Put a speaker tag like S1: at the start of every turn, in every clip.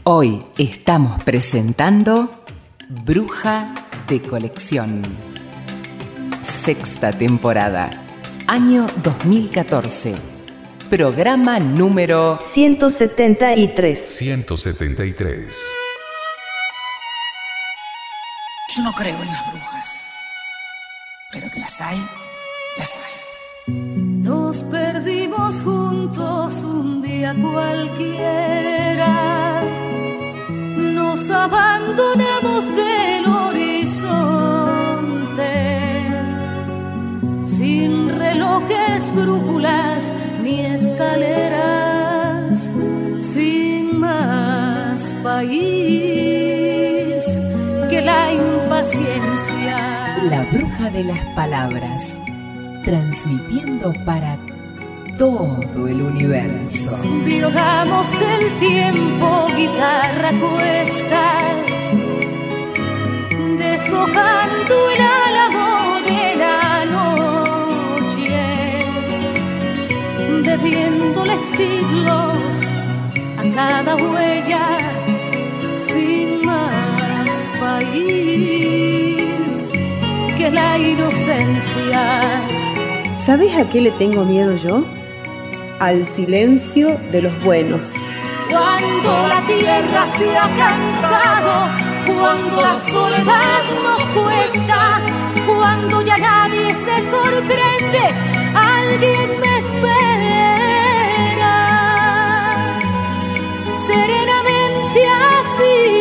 S1: Hoy estamos presentando Bruja de Colección. Sexta temporada, año 2014. Programa número
S2: 173.
S3: 173.
S4: Yo no creo en las brujas, pero que las hay, las hay.
S5: Nos perdimos juntos un día cualquiera, nos abandonamos del horizonte, sin relojes, brújulas ni escaleras, sin más país que la impaciencia.
S1: La bruja de las palabras, transmitiendo para todo el universo.
S5: Violamos el tiempo, guitarra cuesta, deshojando el álamo de la noche, bebiéndole siglos a cada huella, sin más país que la inocencia.
S2: ¿Sabes a qué le tengo miedo yo? Al silencio de los buenos.
S5: Cuando la tierra se ha cansado, cuando la soledad nos cuesta, cuando ya nadie se sorprende, alguien me espera serenamente así.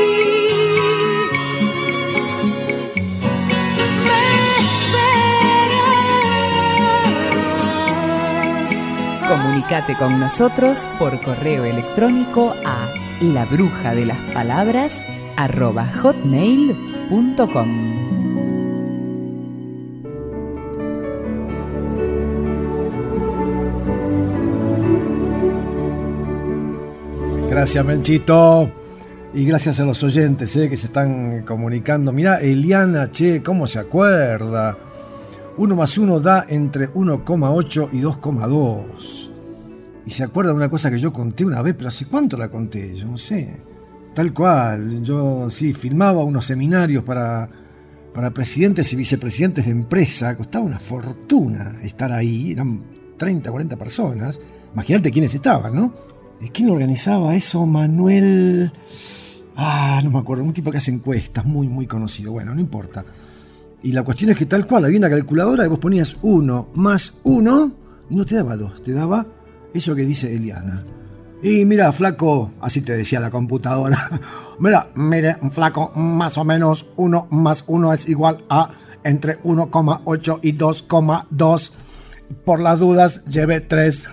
S1: Comunicate con nosotros por correo electrónico a labrujadelasPalabras@hotmail.com.
S6: Gracias, Menchito. Y gracias a los oyentes que se están comunicando. Mirá, Eliana, ¿cómo se acuerda? 1 más 1 da entre 1,8 y 2,2. Y se acuerda de una cosa que yo conté una vez, pero ¿hace cuánto la conté? Yo no sé. Tal cual. Yo sí filmaba unos seminarios para presidentes y vicepresidentes de empresa. Costaba una fortuna estar ahí. Eran 30, 40 personas. Imagínate quiénes estaban, ¿no? ¿Quién organizaba eso? Manuel... no me acuerdo. Un tipo que hace encuestas, muy, muy conocido. Bueno, no importa. Y la cuestión es que tal cual, había una calculadora y vos ponías 1 más 1 y no te daba 2, te daba eso que dice Eliana. Y mira, flaco, así te decía la computadora. Mire, flaco, más o menos 1 más 1 es igual a entre 1,8 y 2,2. Por las dudas, llevé 3.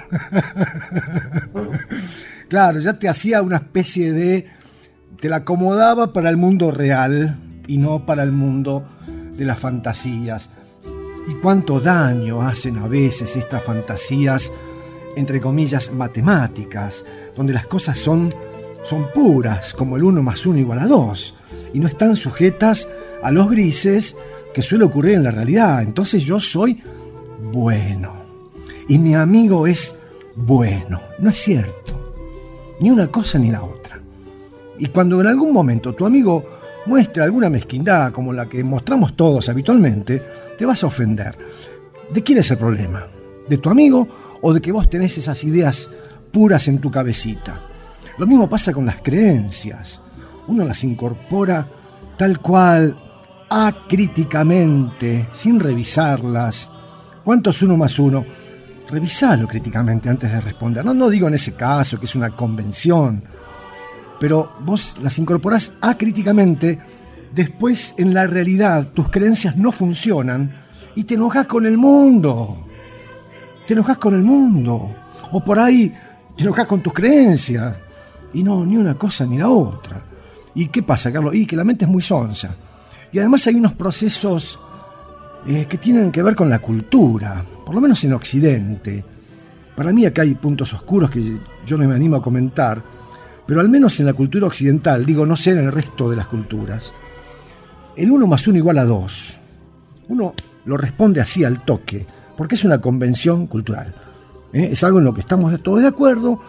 S6: Claro, ya te hacía una especie de... Te la acomodaba para el mundo real y no para el mundo de las fantasías. Y cuánto daño hacen a veces estas fantasías, entre comillas, matemáticas, donde las cosas son puras, como el 1 más 1 igual a 2, y no están sujetas a los grises que suele ocurrir en la realidad. Entonces yo soy bueno, y mi amigo es bueno. No es cierto, ni una cosa ni la otra. Y cuando en algún momento tu amigo muestra alguna mezquindad como la que mostramos todos habitualmente, te vas a ofender. ¿De quién es el problema? ¿De tu amigo o de que vos tenés esas ideas puras en tu cabecita? Lo mismo pasa con las creencias. Uno las incorpora tal cual, acríticamente, sin revisarlas. ¿Cuánto es 1 más 1? Revisalo críticamente antes de responder. No digo en ese caso que es una convención, pero vos las incorporás acríticamente. Después, en la realidad, tus creencias no funcionan y te enojas con el mundo. Te enojas con el mundo. O por ahí te enojas con tus creencias. Y no, ni una cosa ni la otra. ¿Y qué pasa, Carlos? Y que la mente es muy sonsa. Y además hay unos procesos que tienen que ver con la cultura, por lo menos en Occidente. Para mí acá hay puntos oscuros que yo no me animo a comentar, pero al menos en la cultura occidental, digo, no sé en el resto de las culturas, el 1 más 1 igual a 2. Uno lo responde así al toque, porque es una convención cultural. Es algo en lo que estamos todos de acuerdo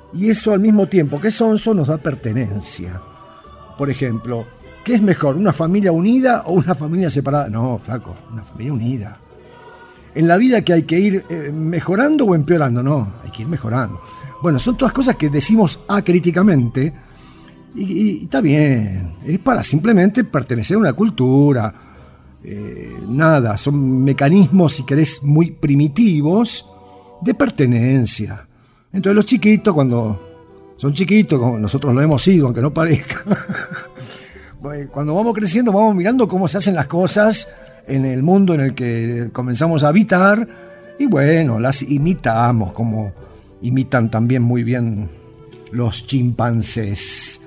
S6: Y eso al mismo tiempo que sonso nos da pertenencia. Por ejemplo, ¿qué es mejor, una familia unida o una familia separada? No, flaco, una familia unida. En la vida que hay que ir mejorando o empeorando, no, hay que ir mejorando. Bueno, son todas cosas que decimos acríticamente y está bien, es para simplemente pertenecer a una cultura. Nada, son mecanismos, si querés, muy primitivos de pertenencia. Entonces los chiquitos, cuando son chiquitos, como nosotros lo hemos sido, aunque no parezca, cuando vamos creciendo vamos mirando cómo se hacen las cosas en el mundo en el que comenzamos a habitar y bueno, las imitamos como imitan también muy bien los chimpancés.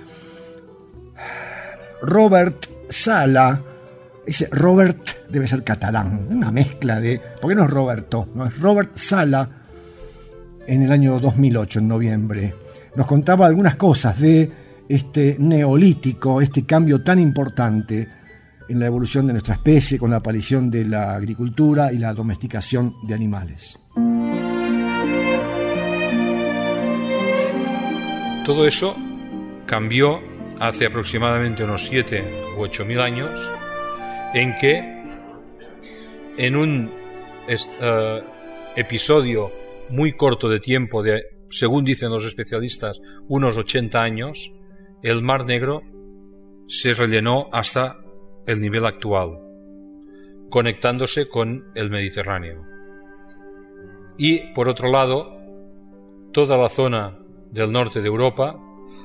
S6: Robert Sala, ese Robert debe ser catalán, una mezcla de... ¿Por qué no es Roberto? No, es Robert Sala. En el año 2008, en noviembre, nos contaba algunas cosas de este neolítico, este cambio tan importante en la evolución de nuestra especie con la aparición de la agricultura y la domesticación de animales.
S7: Todo eso cambió hace aproximadamente unos 7 u 8 mil años, en que en un episodio muy corto de tiempo, de, según dicen los especialistas, unos 80 años, el Mar Negro se rellenó hasta el nivel actual, conectándose con el Mediterráneo. Y, por otro lado, toda la zona del norte de Europa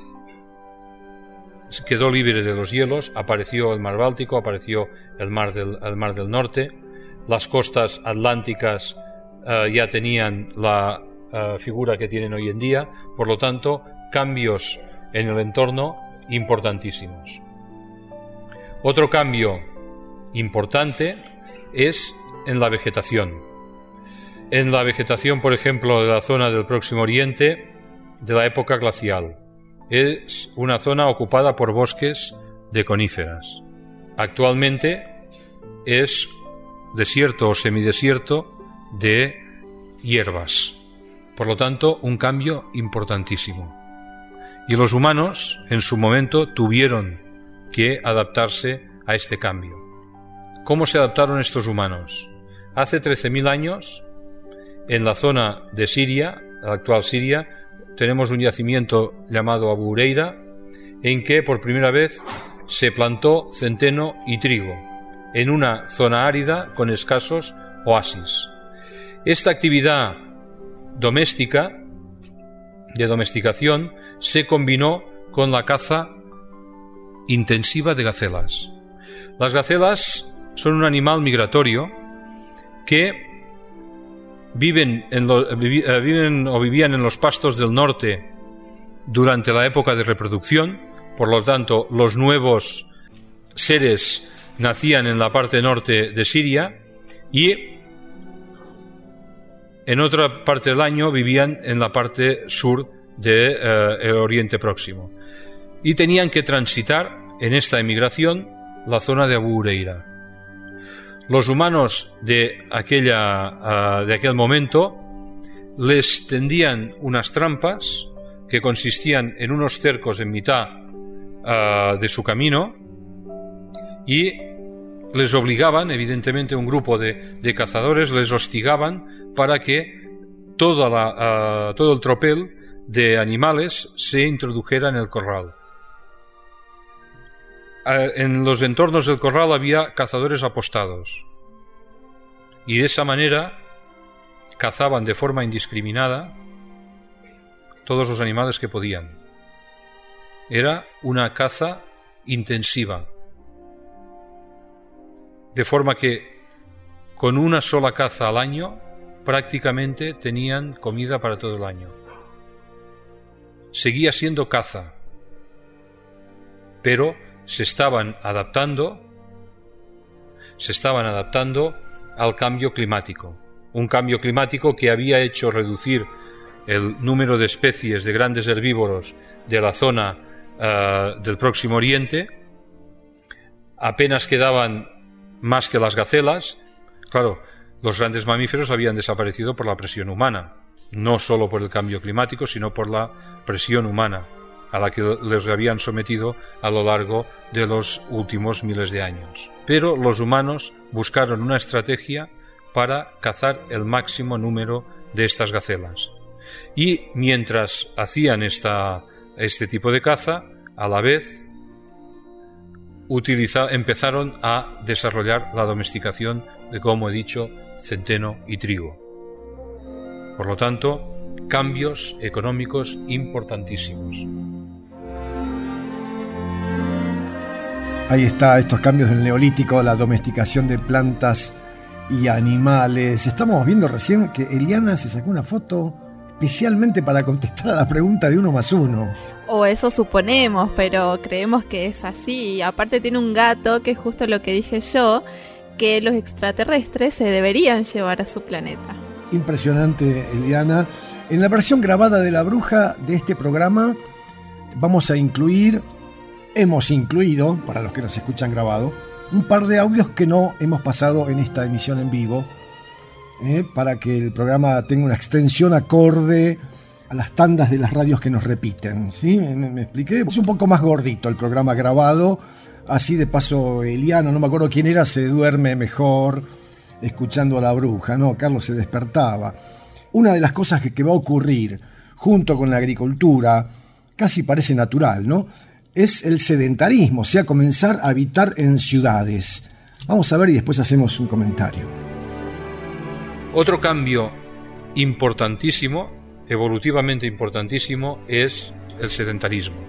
S7: quedó libre de los hielos, apareció el Mar Báltico, apareció el Mar del Norte, las costas atlánticas ya tenían la figura que tienen hoy en día, por lo tanto, cambios en el entorno importantísimos. Otro cambio importante es en la vegetación. En la vegetación, por ejemplo, de la zona del Próximo Oriente, de la época glacial. Es una zona ocupada por bosques de coníferas. Actualmente es desierto o semidesierto de hierbas. Por lo tanto, un cambio importantísimo. Y los humanos, en su momento, tuvieron que adaptarse a este cambio. ¿Cómo se adaptaron estos humanos? Hace 13.000 años, en la zona de Siria, la actual Siria, tenemos un yacimiento llamado Abu Huraira, en que por primera vez se plantó centeno y trigo, en una zona árida con escasos oasis. Esta actividad doméstica, de domesticación, se combinó con la caza intensiva de gacelas. Las gacelas son un animal migratorio que vivían en los pastos del norte durante la época de reproducción. Por lo tanto, los nuevos seres nacían en la parte norte de Siria y en otra parte del año vivían en la parte sur del Oriente Próximo. Y tenían que transitar en esta emigración la zona de Abu Huraira. Los humanos de aquel momento les tendían unas trampas que consistían en unos cercos en mitad de su camino y les obligaban, evidentemente un grupo de cazadores les hostigaban para que todo el tropel de animales se introdujera en el corral. En los entornos del corral había cazadores apostados y de esa manera cazaban de forma indiscriminada todos los animales que podían. Era una caza intensiva, de forma que con una sola caza al año prácticamente tenían comida para todo el año. Seguía siendo caza, pero se estaban adaptando al cambio climático. Un cambio climático que había hecho reducir el número de especies de grandes herbívoros de la zona del Próximo Oriente. Apenas quedaban más que las gacelas. Claro, los grandes mamíferos habían desaparecido por la presión humana. no solo por el cambio climático, sino por la presión humana a la que les habían sometido a lo largo de los últimos miles de años. Pero los humanos buscaron una estrategia para cazar el máximo número de estas gacelas. Y mientras hacían este tipo de caza, a la vez empezaron a desarrollar la domesticación de, como he dicho, centeno y trigo. Por lo tanto, cambios económicos importantísimos.
S6: Ahí está, estos cambios del Neolítico, la domesticación de plantas y animales. Estamos viendo recién que Eliana se sacó una foto especialmente para contestar a la pregunta de 1 más 1.
S8: O eso suponemos, pero creemos que es así. Aparte tiene un gato, que es justo lo que dije yo, que los extraterrestres se deberían llevar a su planeta.
S6: Impresionante, Eliana. En la versión grabada de La Bruja de este programa hemos incluido, para los que nos escuchan grabado, un par de audios que no hemos pasado en esta emisión en vivo, para que el programa tenga una extensión acorde a las tandas de las radios que nos repiten, ¿sí? ¿Me expliqué? Es un poco más gordito el programa grabado, así de paso Eliana, no me acuerdo quién era, se duerme mejor escuchando a La Bruja, ¿no? Carlos se despertaba. Una de las cosas que va a ocurrir junto con la agricultura, casi parece natural, ¿no?, es el sedentarismo, o sea, comenzar a habitar en ciudades. Vamos a ver y después hacemos un comentario.
S7: Otro cambio importantísimo, evolutivamente importantísimo, es el sedentarismo.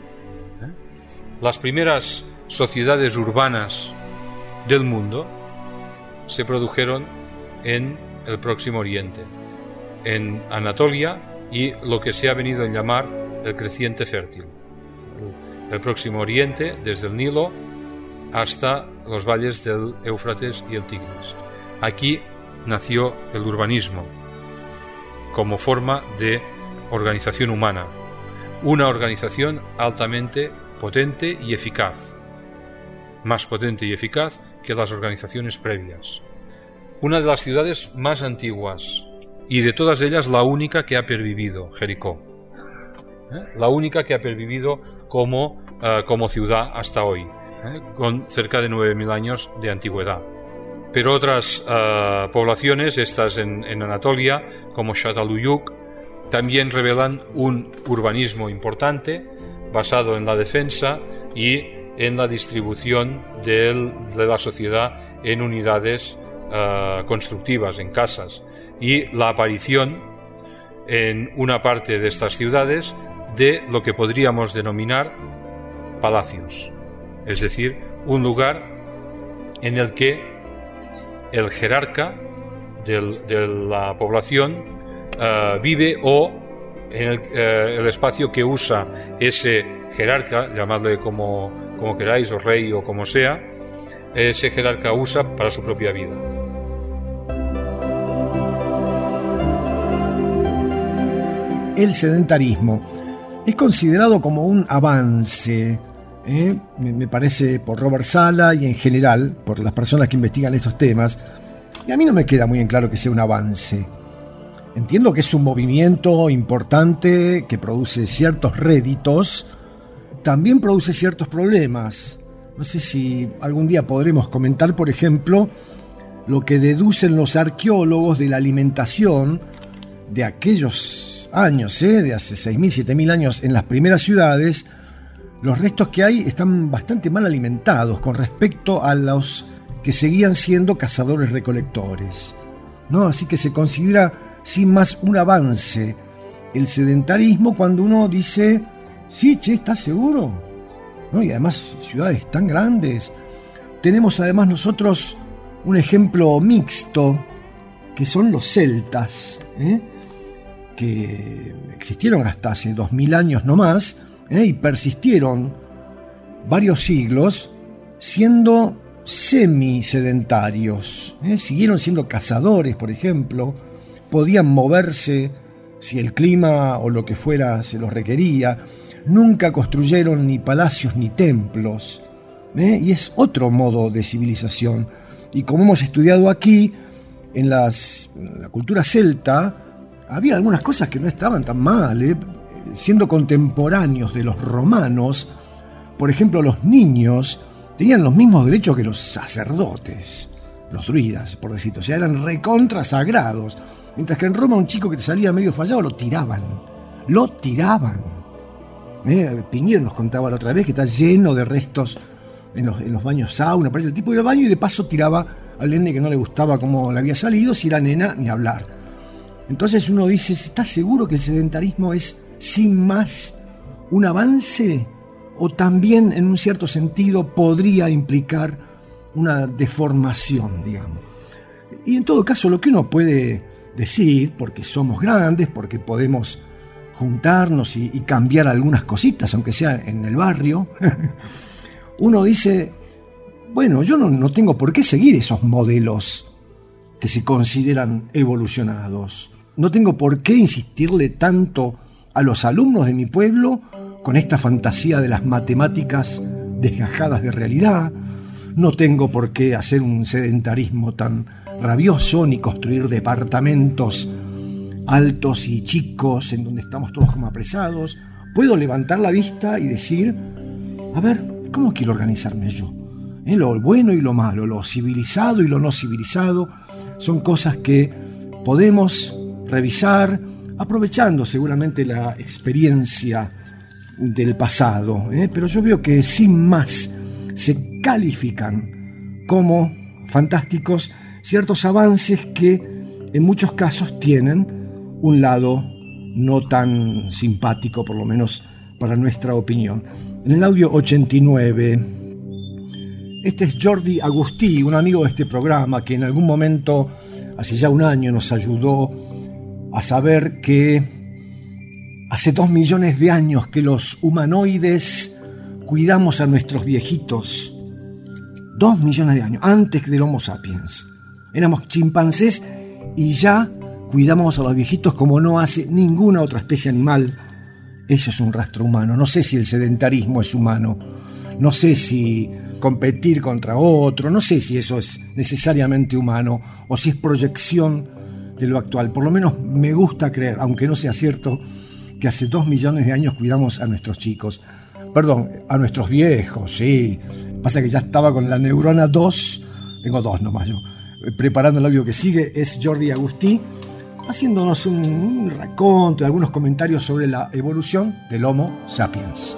S7: Las primeras sociedades urbanas del mundo se produjeron en el Próximo Oriente, en Anatolia y lo que se ha venido a llamar el creciente fértil. El Próximo Oriente, desde el Nilo hasta los valles del Éufrates y el Tigris. Aquí nació el urbanismo como forma de organización humana, una organización altamente potente y eficaz, más potente y eficaz que las organizaciones previas. Una de las ciudades más antiguas y de todas ellas la única que ha pervivido, Jericó. La única que ha pervivido como ciudad hasta hoy, con cerca de 9.000 años de antigüedad. Pero otras poblaciones, estas en Anatolia, como Çatalhöyük, también revelan un urbanismo importante basado en la defensa y en la distribución de la sociedad en unidades constructivas, en casas, y la aparición en una parte de estas ciudades de lo que podríamos denominar palacios, es decir, un lugar en el que el jerarca de la población vive, o en el espacio que usa ese jerarca, llamadle como queráis, o rey o como sea, ese jerarca usa para su propia vida.
S6: El sedentarismo es considerado como un avance, me parece, por Robert Sala y en general por las personas que investigan estos temas, y a mí no me queda muy en claro que sea un avance. Entiendo que es un movimiento importante que produce ciertos réditos, también produce ciertos problemas. No sé si algún día podremos comentar, por ejemplo, lo que deducen los arqueólogos de la alimentación de aquellos años, de hace 6.000, 7.000 años en las primeras ciudades. Los restos que hay están bastante mal alimentados con respecto a los que seguían siendo cazadores-recolectores, ¿no? Así que se considera sin más un avance el sedentarismo cuando uno dice, sí, che, ¿estás seguro? ¿No? Y además ciudades tan grandes. Tenemos además nosotros un ejemplo mixto, que son los celtas, que existieron hasta hace 2000 años no más, y persistieron varios siglos siendo semisedentarios, siguieron siendo cazadores, por ejemplo, podían moverse si el clima o lo que fuera se los requería, nunca construyeron ni palacios ni templos, y es otro modo de civilización. Y como hemos estudiado aquí, en la cultura celta, había algunas cosas que no estaban tan mal, siendo contemporáneos de los romanos. Por ejemplo, los niños tenían los mismos derechos que los sacerdotes, los druidas, por decirlo. O sea, eran recontra sagrados. Mientras que en Roma un chico que te salía medio fallado lo tiraban. Piñero nos contaba la otra vez que está lleno de restos en los baños sauna. Parece el tipo iba al baño y de paso tiraba al nene que no le gustaba cómo le había salido. Si era nena, ni hablar. Entonces uno dice, ¿estás seguro que el sedentarismo es sin más un avance? ¿O también en un cierto sentido podría implicar una deformación, digamos? Y en todo caso lo que uno puede decir, porque somos grandes, porque podemos juntarnos y cambiar algunas cositas, aunque sea en el barrio, uno dice, bueno, yo no tengo por qué seguir esos modelos que se consideran evolucionados. No tengo por qué insistirle tanto a los alumnos de mi pueblo con esta fantasía de las matemáticas desgajadas de realidad. No tengo por qué hacer un sedentarismo tan rabioso ni construir departamentos altos y chicos en donde estamos todos como apresados. Puedo levantar la vista y decir, a ver, ¿cómo quiero organizarme yo? Lo bueno y lo malo, lo civilizado y lo no civilizado, son cosas que podemos revisar aprovechando seguramente la experiencia del pasado, pero yo veo que sin más se califican como fantásticos ciertos avances que en muchos casos tienen un lado no tan simpático, por lo menos para nuestra opinión. En el audio 89, este es Jordi Agustí, un amigo de este programa que en algún momento, hace ya un año, nos ayudó a saber que hace 2 millones de años que los humanoides cuidamos a nuestros viejitos. 2 millones de años, antes del Homo sapiens. Éramos chimpancés y ya cuidamos a los viejitos como no hace ninguna otra especie animal. Eso es un rastro humano. No sé si el sedentarismo es humano. No sé si competir contra otro. No sé si eso es necesariamente humano o si es proyección de lo actual. Por lo menos me gusta creer, aunque no sea cierto, que hace 2 millones de años cuidamos a nuestros chicos. Perdón, a nuestros viejos, sí. Pasa que ya estaba con la neurona 2. Tengo 2 nomás yo. Preparando el audio que sigue es Jordi Agustí, haciéndonos un raconto, algunos comentarios sobre la evolución del Homo sapiens.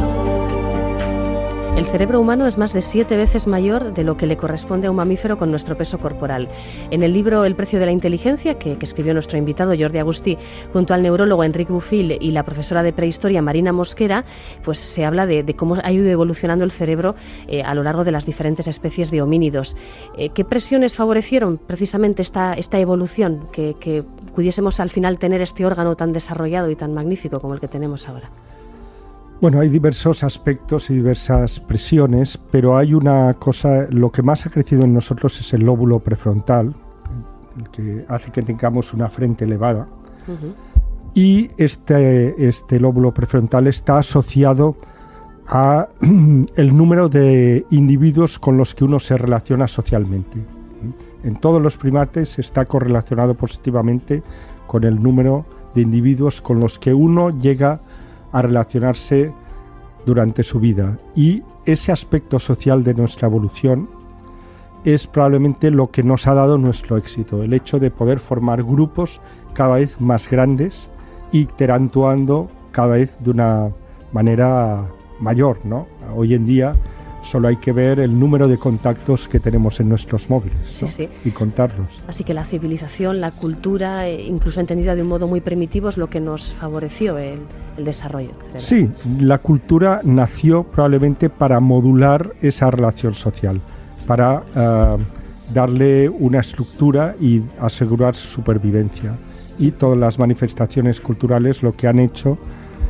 S9: El cerebro humano es más de 7 veces mayor de lo que le corresponde a un mamífero con nuestro peso corporal. En el libro El precio de la inteligencia, que escribió nuestro invitado Jordi Agustí, junto al neurólogo Enric Buffil y la profesora de prehistoria Marina Mosquera, pues se habla de cómo ha ido evolucionando el cerebro a lo largo de las diferentes especies de homínidos. ¿Qué presiones favorecieron precisamente esta evolución, que pudiésemos al final tener este órgano tan desarrollado y tan magnífico como el que tenemos ahora?
S10: Bueno, hay diversos aspectos y diversas presiones, pero hay una cosa, lo que más ha crecido en nosotros es el lóbulo prefrontal, el que hace que tengamos una frente elevada. Uh-huh. Y este lóbulo prefrontal está asociado a el número de individuos con los que uno se relaciona socialmente. En todos los primates está correlacionado positivamente con el número de individuos con los que uno llega a relacionarse durante su vida, y ese aspecto social de nuestra evolución es probablemente lo que nos ha dado nuestro éxito, el hecho de poder formar grupos cada vez más grandes, interactuando cada vez de una manera mayor, ¿no? Hoy en día solo hay que ver el número de contactos que tenemos en nuestros móviles, ¿no? Sí. Y contarlos.
S9: Así que la civilización, la cultura, incluso entendida de un modo muy primitivo, es lo que nos favoreció el desarrollo.
S10: Sí, la cultura nació probablemente para modular esa relación social, para darle una estructura y asegurar su supervivencia. Y todas las manifestaciones culturales lo que han hecho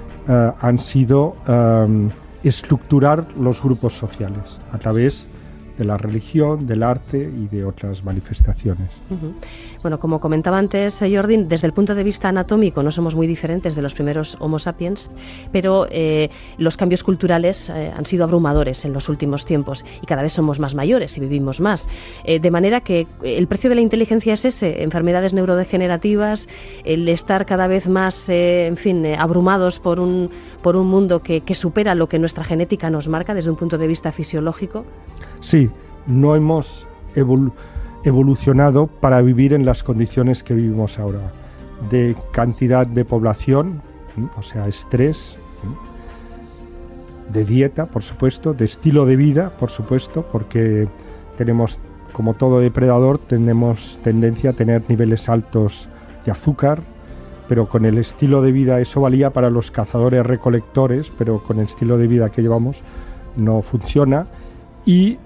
S10: han sido estructurar los grupos sociales a través de la religión, del arte y de otras manifestaciones.
S9: Bueno, como comentaba antes Jordi, desde el punto de vista anatómico no somos muy diferentes de los primeros Homo sapiens, pero los cambios culturales han sido abrumadores en los últimos tiempos y cada vez somos más mayores y vivimos más. De manera que el precio de la inteligencia es ese, enfermedades neurodegenerativas, el estar cada vez más, abrumados por un mundo que supera lo que nuestra genética nos marca desde un punto de vista fisiológico.
S10: Sí, no hemos evolucionado para vivir en las condiciones que vivimos ahora, de cantidad de población, o sea, estrés, de dieta, por supuesto, de estilo de vida, por supuesto, porque tenemos, como todo depredador, tenemos tendencia a tener niveles altos de azúcar, pero con el estilo de vida, eso valía para los cazadores recolectores, pero con el estilo de vida que llevamos no funciona. Y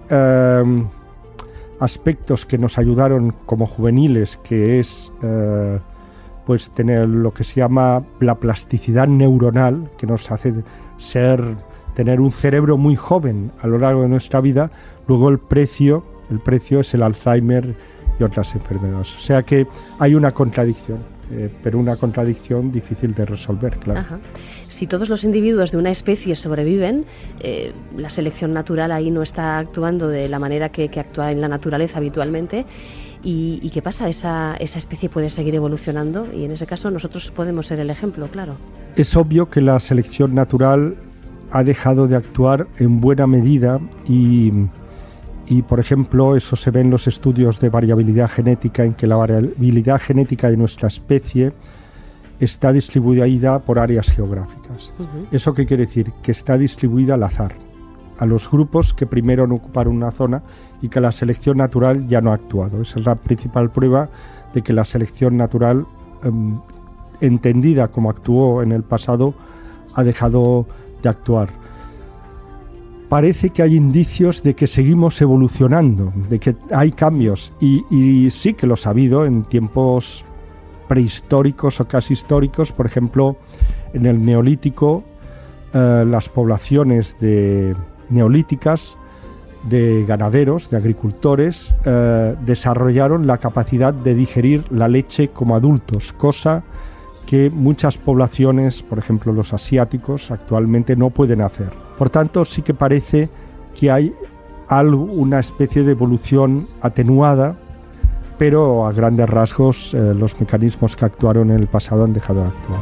S10: aspectos que nos ayudaron como juveniles, que es pues tener lo que se llama la plasticidad neuronal, que nos hace tener un cerebro muy joven a lo largo de nuestra vida. Luego el precio es el Alzheimer y otras enfermedades. O sea que hay una contradicción. Pero una contradicción difícil de resolver, claro.
S9: Ajá. Si todos los individuos de una especie sobreviven, la selección natural ahí no está actuando de la manera que actúa en la naturaleza habitualmente. ¿Y qué pasa? Esa especie puede seguir evolucionando y en ese caso nosotros podemos ser el ejemplo, claro.
S10: Es obvio que la selección natural ha dejado de actuar en buena medida y, por ejemplo, eso se ve en los estudios de variabilidad genética, en que la variabilidad genética de nuestra especie está distribuida por áreas geográficas. ¿Eso qué quiere decir? Que está distribuida al azar, a los grupos que primero ocuparon una zona y que la selección natural ya no ha actuado. Esa es la principal prueba de que la selección natural, entendida como actuó en el pasado, ha dejado de actuar. Parece que hay indicios de que seguimos evolucionando, de que hay cambios, y sí que los ha habido en tiempos prehistóricos o casi históricos. Por ejemplo, en el Neolítico, las poblaciones neolíticas de ganaderos, de agricultores, desarrollaron la capacidad de digerir la leche como adultos, cosa que muchas poblaciones, por ejemplo los asiáticos, actualmente no pueden hacer. Por tanto, sí que parece que hay una especie de evolución atenuada, pero a grandes rasgos los mecanismos que actuaron en el pasado han dejado de actuar.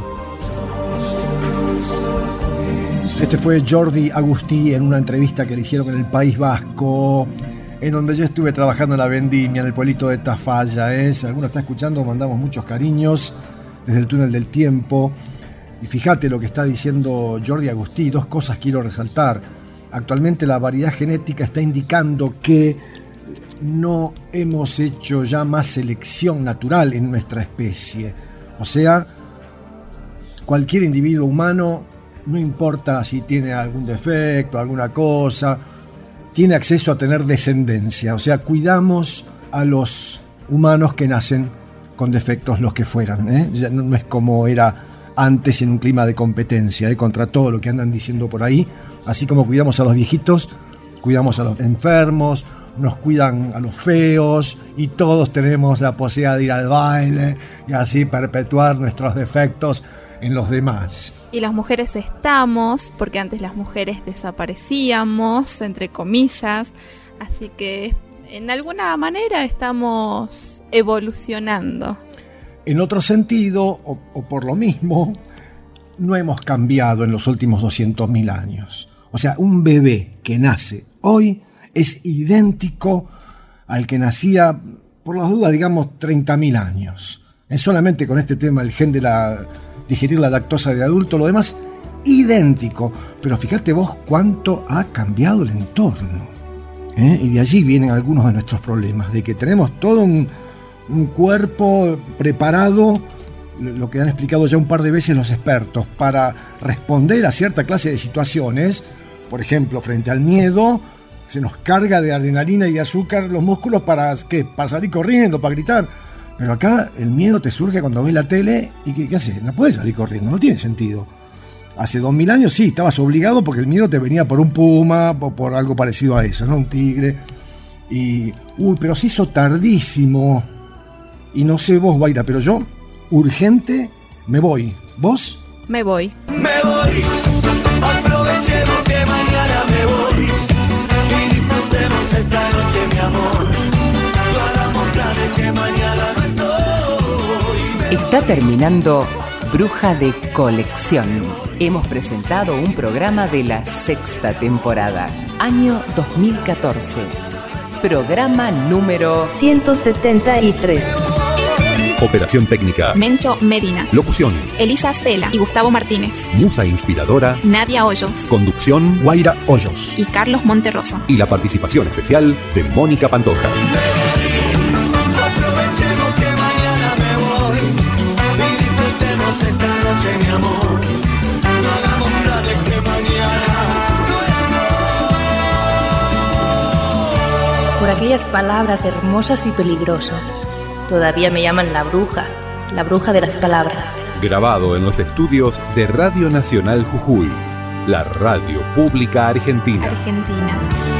S6: Este fue Jordi Agustí en una entrevista que le hicieron en el País Vasco, en donde yo estuve trabajando en la vendimia, en el pueblito de Tafalla. Si alguno está escuchando, mandamos muchos cariños desde el túnel del tiempo. Y fíjate lo que está diciendo Jordi Agustí. Dos cosas quiero resaltar. Actualmente la variedad genética está indicando que no hemos hecho ya más selección natural en nuestra especie. O sea, cualquier individuo humano, no importa si tiene algún defecto, alguna cosa, tiene acceso a tener descendencia. O sea, cuidamos a los humanos que nacen con defectos, los que fueran. Ya no es como era antes, en un clima de competencia contra todo lo que andan diciendo por ahí. Así como cuidamos a los viejitos, cuidamos a los enfermos, nos cuidan a los feos, y todos tenemos la posibilidad de ir al baile y así perpetuar nuestros defectos en los demás.
S8: Y las mujeres estamos, porque antes las mujeres desaparecíamos, entre comillas, así que en alguna manera estamos evolucionando.
S6: En otro sentido, o por lo mismo, no hemos cambiado en los últimos 200.000 años. O sea, un bebé que nace hoy es idéntico al que nacía, por las dudas, digamos, 30.000 años. Es solamente con este tema, el gen de digerir la lactosa de adulto, lo demás, idéntico. Pero fíjate vos cuánto ha cambiado el entorno. Y de allí vienen algunos de nuestros problemas, de que tenemos todo un cuerpo preparado, lo que han explicado ya un par de veces los expertos, para responder a cierta clase de situaciones. Por ejemplo, frente al miedo, se nos carga de adrenalina y de azúcar los músculos para salir corriendo, para gritar. Pero acá el miedo te surge cuando ves la tele y ¿qué haces? No puedes salir corriendo, no tiene sentido. Hace 2000 años sí, estabas obligado porque el miedo te venía por un puma o por algo parecido a eso, ¿no? Un tigre. Y, pero se hizo tardísimo. Y no sé vos, Guaira, pero yo, urgente, me voy. ¿Vos?
S8: Me voy.
S11: Me voy, aprovechemos que mañana me voy y disfrutemos esta noche, mi amor. No hagamos planes que mañana no estoy.
S1: Está terminando Bruja de Colección. Hemos presentado un programa de la 6ª temporada, año 2014. Programa número
S12: 173.
S13: Operación técnica:
S8: Mencho Medina.
S13: Locución:
S8: Elisa Stella y Gustavo Martínez.
S13: Musa inspiradora:
S8: Nadia Hoyos.
S13: Conducción:
S6: Guaira Hoyos.
S8: Y Carlos Monterroso.
S13: Y la participación especial de Mónica Pantoja.
S11: Aprovechemos que mañana me voy y disfrutemos esta noche, mi amor. No hagamos planes que mañana no estoy.
S12: Por aquellas palabras hermosas y peligrosas. Todavía me llaman la bruja de las palabras.
S13: Grabado en los estudios de Radio Nacional Jujuy, la radio pública argentina.
S8: Argentina.